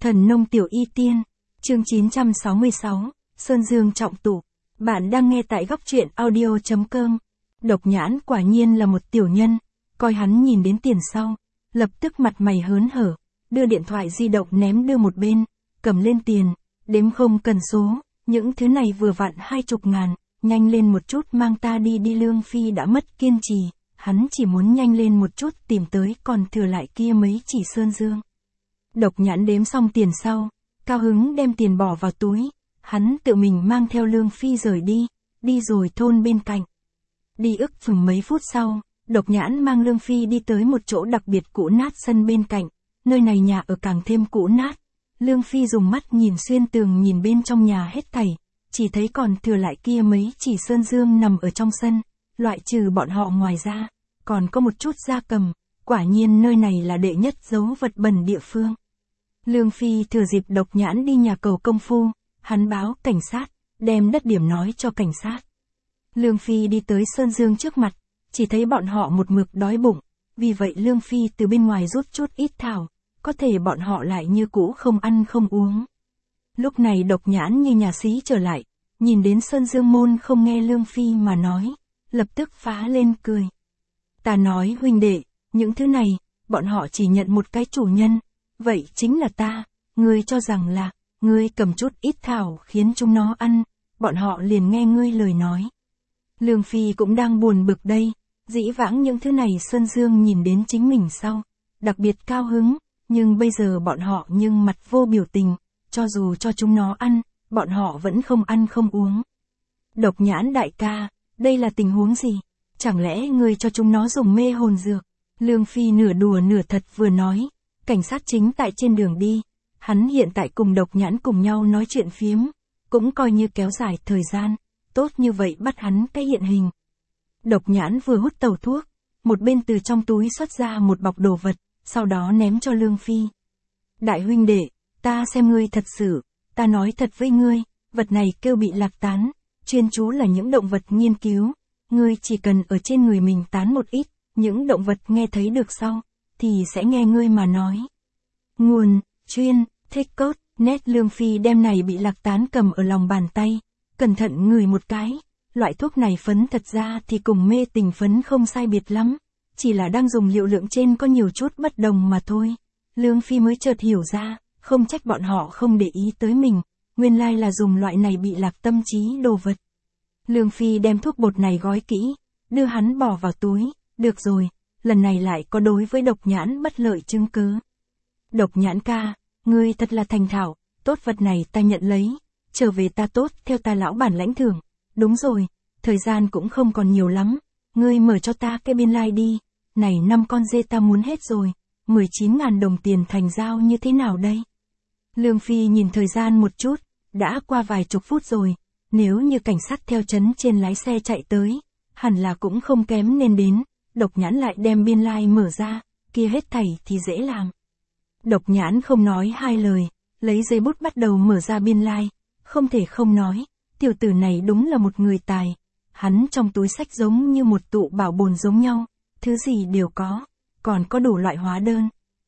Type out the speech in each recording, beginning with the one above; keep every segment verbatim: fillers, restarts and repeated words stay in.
Thần nông tiểu y tiên, chương chín trăm sáu mươi sáu, Sơn Dương trọng tụ. Bạn đang nghe tại góc truyện audio.com. Độc Nhãn quả nhiên là một tiểu nhân, coi hắn nhìn đến tiền sau, lập tức mặt mày hớn hở, đưa điện thoại di động ném đưa một bên, cầm lên tiền, đếm không cần số, những thứ này vừa vặn hai chục ngàn, nhanh lên một chút mang ta đi đi. Lương Phi đã mất kiên trì, hắn chỉ muốn nhanh lên một chút tìm tới còn thừa lại kia mấy chỉ Sơn Dương. Độc Nhãn đếm xong tiền sau, cao hứng đem tiền bỏ vào túi, hắn tự mình mang theo Lương Phi rời đi, đi rồi thôn bên cạnh. Đi ức chừng mấy phút sau, Độc Nhãn mang Lương Phi đi tới một chỗ đặc biệt cũ nát sân bên cạnh, nơi này nhà ở càng thêm cũ nát. Lương Phi dùng mắt nhìn xuyên tường nhìn bên trong nhà hết thảy, chỉ thấy còn thừa lại kia mấy chỉ Sơn Dương nằm ở trong sân, loại trừ bọn họ ngoài ra, còn có một chút gia cầm, quả nhiên nơi này là đệ nhất dấu vật bẩn địa phương. Lương Phi thừa dịp Độc Nhãn đi nhà cầu công phu, hắn báo cảnh sát, đem đất điểm nói cho cảnh sát. Lương Phi đi tới Sơn Dương trước mặt, chỉ thấy bọn họ một mực đói bụng, vì vậy Lương Phi từ bên ngoài rút chút ít thảo, có thể bọn họ lại như cũ không ăn không uống. Lúc này Độc Nhãn như nhà sĩ trở lại, nhìn đến Sơn Dương môn không nghe Lương Phi mà nói, lập tức phá lên cười. Ta nói huynh đệ, những thứ này, bọn họ chỉ nhận một cái chủ nhân, vậy chính là ta, ngươi cho rằng là, ngươi cầm chút ít thảo khiến chúng nó ăn, bọn họ liền nghe ngươi lời nói. Lương Phi cũng đang buồn bực đây, dĩ vãng những thứ này Sơn Dương nhìn đến chính mình sau, đặc biệt cao hứng, nhưng bây giờ bọn họ nhưng mặt vô biểu tình, cho dù cho chúng nó ăn, bọn họ vẫn không ăn không uống. Độc Nhãn đại ca, đây là tình huống gì? Chẳng lẽ ngươi cho chúng nó dùng mê hồn dược? Lương Phi nửa đùa nửa thật vừa nói, cảnh sát chính tại trên đường đi, hắn hiện tại cùng Độc Nhãn cùng nhau nói chuyện phiếm, cũng coi như kéo dài thời gian, tốt như vậy bắt hắn cái hiện hình. Độc Nhãn vừa hút tẩu thuốc, một bên từ trong túi xuất ra một bọc đồ vật, sau đó ném cho Lương Phi. Đại huynh đệ, ta xem ngươi thật sự, ta nói thật với ngươi, vật này kêu bị lạc tán, chuyên chú là những động vật nghiên cứu, ngươi chỉ cần ở trên người mình tán một ít, những động vật nghe thấy được sau, thì sẽ nghe ngươi mà nói. Nguồn, chuyên, thích cốt, nét. Lương Phi đem này bị lạc tán cầm ở lòng bàn tay, cẩn thận ngửi một cái, loại thuốc này phấn thật ra thì cùng mê tình phấn không sai biệt lắm, chỉ là đang dùng liệu lượng trên có nhiều chút bất đồng mà thôi. Lương Phi mới chợt hiểu ra, không trách bọn họ không để ý tới mình, nguyên lai là dùng loại này bị lạc tâm trí đồ vật. Lương Phi đem thuốc bột này gói kỹ, đưa hắn bỏ vào túi, được rồi, lần này lại có đối với Độc Nhãn bất lợi chứng cứ. Độc Nhãn ca, ngươi thật là thành thạo, tốt vật này ta nhận lấy, trở về ta tốt theo ta lão bản lãnh thưởng. Đúng rồi, thời gian cũng không còn nhiều lắm, ngươi mở cho ta cái biên lai đi, này năm con dê ta muốn hết rồi, mười chín ngàn đồng tiền thành giao như thế nào đây? Lương Phi nhìn thời gian một chút, đã qua vài chục phút rồi, nếu như cảnh sát theo trấn trên lái xe chạy tới, hẳn là cũng không kém nên đến. Độc Nhãn lại đem biên lai mở ra, kia hết thảy thì dễ làm. Độc Nhãn không nói hai lời, lấy giấy bút bắt đầu mở ra biên lai, không thể không nói, tiểu tử này đúng là một người tài, hắn trong túi sách giống như một tụ bảo bồn giống nhau, thứ gì đều có, còn có đủ loại hóa đơn.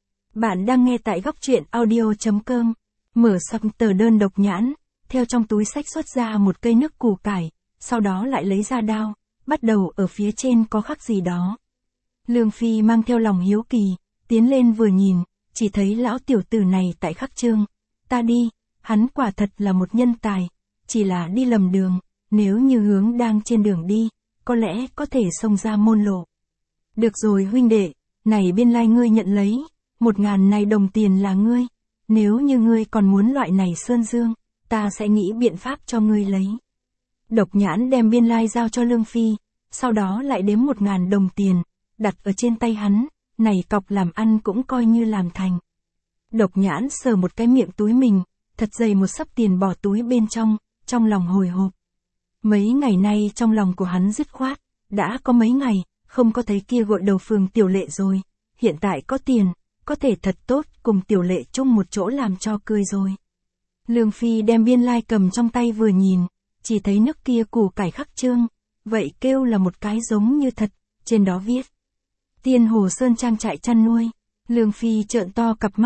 Bạn đang nghe tại góc truyện audio.com, mở xong tờ đơn. Độc Nhãn, theo trong túi sách xuất ra một cây nước củ cải, sau đó lại lấy ra đao, bắt đầu ở phía trên có khắc gì đó. Lương Phi mang theo lòng hiếu kỳ, tiến lên vừa nhìn, chỉ thấy lão tiểu tử này tại khắc chương. Ta đi, hắn quả thật là một nhân tài, chỉ là đi lầm đường, nếu như hướng đang trên đường đi, có lẽ có thể xông ra môn lộ. Được rồi huynh đệ, này biên lai ngươi nhận lấy, một ngàn này đồng tiền là ngươi, nếu như ngươi còn muốn loại này Sơn Dương, ta sẽ nghĩ biện pháp cho ngươi lấy. Độc Nhãn đem biên lai giao cho Lương Phi, sau đó lại đếm một ngàn đồng tiền, đặt ở trên tay hắn, này cọc làm ăn cũng coi như làm thành. Độc Nhãn sờ một cái miệng túi mình, thật dày một xấp tiền bỏ túi bên trong, trong lòng hồi hộp. Mấy ngày nay trong lòng của hắn dứt khoát, đã có mấy ngày, không có thấy kia gội đầu phường Tiểu Lệ rồi, hiện tại có tiền, có thể thật tốt cùng Tiểu Lệ chung một chỗ làm cho cười rồi. Lương Phi đem biên lai cầm trong tay vừa nhìn, chỉ thấy nước kia củ cải khắc chương, vậy kêu là một cái giống như thật, trên đó viết Tiên Hồ Sơn trang trại chăn nuôi. Lương Phi trợn to cặp mắt,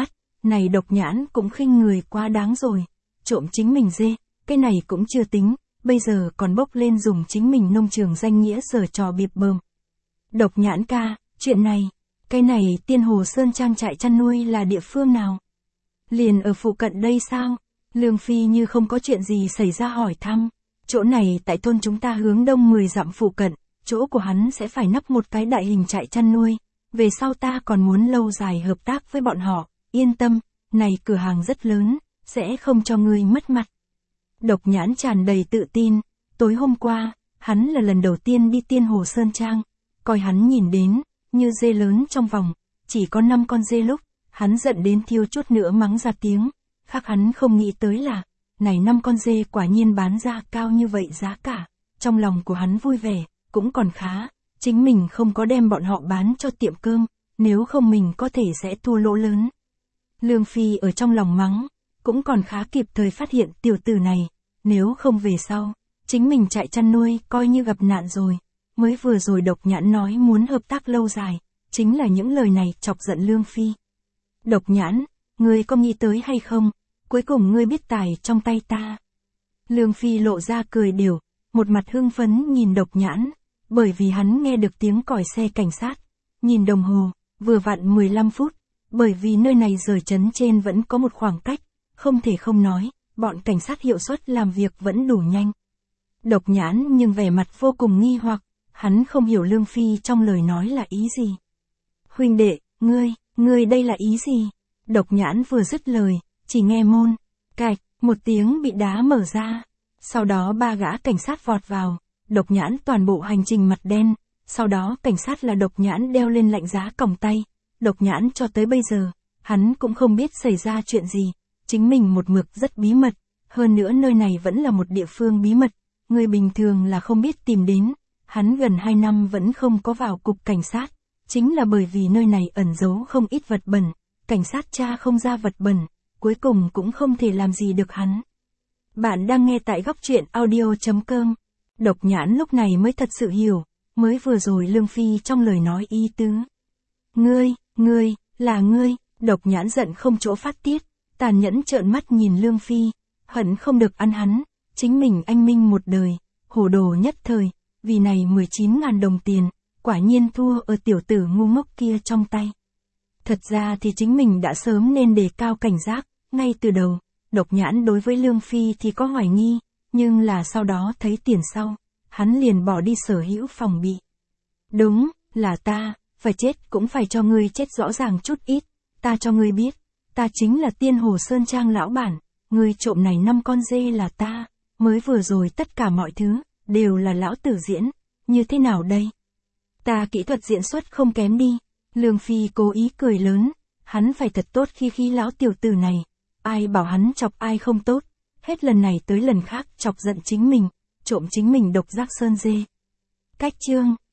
Này Độc Nhãn cũng khinh người quá đáng rồi. Trộm chính mình dê, cái này cũng chưa tính, bây giờ còn bốc lên dùng chính mình nông trường danh nghĩa giở trò biệp bợm. Độc Nhãn ca, chuyện này, cái này Tiên Hồ Sơn trang trại chăn nuôi là địa phương nào? Liền ở phụ cận đây sao? Lương Phi như không có chuyện gì xảy ra hỏi thăm. Chỗ này tại thôn chúng ta hướng đông mười dặm phụ cận, chỗ của hắn sẽ phải nắp một cái đại hình trại chăn nuôi. Về sau ta còn muốn lâu dài hợp tác với bọn họ, yên tâm, này cửa hàng rất lớn, sẽ không cho ngươi mất mặt. Độc Nhãn tràn đầy tự tin, tối hôm qua, hắn là lần đầu tiên đi Tiên Hồ Sơn Trang, coi hắn nhìn đến, như dê lớn trong vòng, chỉ có năm con dê lúc, hắn giận đến thiêu chút nữa mắng ra tiếng, khác hắn không nghĩ tới là, này năm con dê quả nhiên bán ra cao như vậy giá cả, trong lòng của hắn vui vẻ, cũng còn khá, chính mình không có đem bọn họ bán cho tiệm cơm, nếu không mình có thể sẽ thua lỗ lớn. Lương Phi ở trong lòng mắng, cũng còn khá kịp thời phát hiện tiểu tử này, nếu không về sau, chính mình chạy chăn nuôi coi như gặp nạn rồi, mới vừa rồi Độc Nhãn nói muốn hợp tác lâu dài, chính là những lời này chọc giận Lương Phi. Độc Nhãn, ngươi có nghĩ tới hay không, cuối cùng ngươi biết tài trong tay ta. Lương Phi lộ ra cười đều, một mặt hưng phấn nhìn Độc Nhãn, bởi vì hắn nghe được tiếng còi xe cảnh sát, nhìn đồng hồ, vừa vặn mười lăm phút, bởi vì nơi này rời trấn trên vẫn có một khoảng cách, không thể không nói, bọn cảnh sát hiệu suất làm việc vẫn đủ nhanh. Độc Nhãn nhưng vẻ mặt vô cùng nghi hoặc, hắn không hiểu Lương Phi trong lời nói là ý gì. Huynh đệ, ngươi, ngươi đây là ý gì? Độc Nhãn vừa dứt lời, chỉ nghe môn, cạch, một tiếng bị đá mở ra. Sau đó ba gã cảnh sát vọt vào, Độc Nhãn toàn bộ hành trình mặt đen, sau đó cảnh sát là Độc Nhãn đeo lên lạnh giá còng tay. Độc Nhãn cho tới bây giờ, hắn cũng không biết xảy ra chuyện gì, chính mình một mực rất bí mật, hơn nữa nơi này vẫn là một địa phương bí mật, người bình thường là không biết tìm đến, hắn gần hai năm vẫn không có vào cục cảnh sát, chính là bởi vì nơi này ẩn giấu không ít vật bẩn, cảnh sát tra không ra vật bẩn, cuối cùng cũng không thể làm gì được hắn. Bạn đang nghe tại góc truyện audio chấm com. Độc Nhãn lúc này mới thật sự hiểu, mới vừa rồi Lương Phi trong lời nói ý tứ. Ngươi, ngươi, là ngươi, Độc Nhãn giận không chỗ phát tiết, tàn nhẫn trợn mắt nhìn Lương Phi, hận không được ăn hắn, chính mình anh minh một đời, hồ đồ nhất thời, vì này mười chín ngàn đồng tiền, quả nhiên thua ở tiểu tử ngu ngốc kia trong tay. Thật ra thì chính mình đã sớm nên đề cao cảnh giác, ngay từ đầu, Độc Nhãn đối với Lương Phi thì có hoài nghi, nhưng là sau đó thấy tiền sau, hắn liền bỏ đi sở hữu phòng bị. Đúng, là ta, phải chết cũng phải cho ngươi chết rõ ràng chút ít, ta cho ngươi biết, ta chính là Tiên Hồ Sơn Trang lão bản, ngươi trộm này năm con dê là ta, mới vừa rồi tất cả mọi thứ, đều là lão tử diễn, như thế nào đây? Ta kỹ thuật diễn xuất không kém đi, Lương Phi cố ý cười lớn, hắn phải thật tốt khi khi lão tiểu tử này, ai bảo hắn chọc ai không tốt, hết lần này tới lần khác chọc giận chính mình, trộm chính mình độc giác sơn dê. Cách chương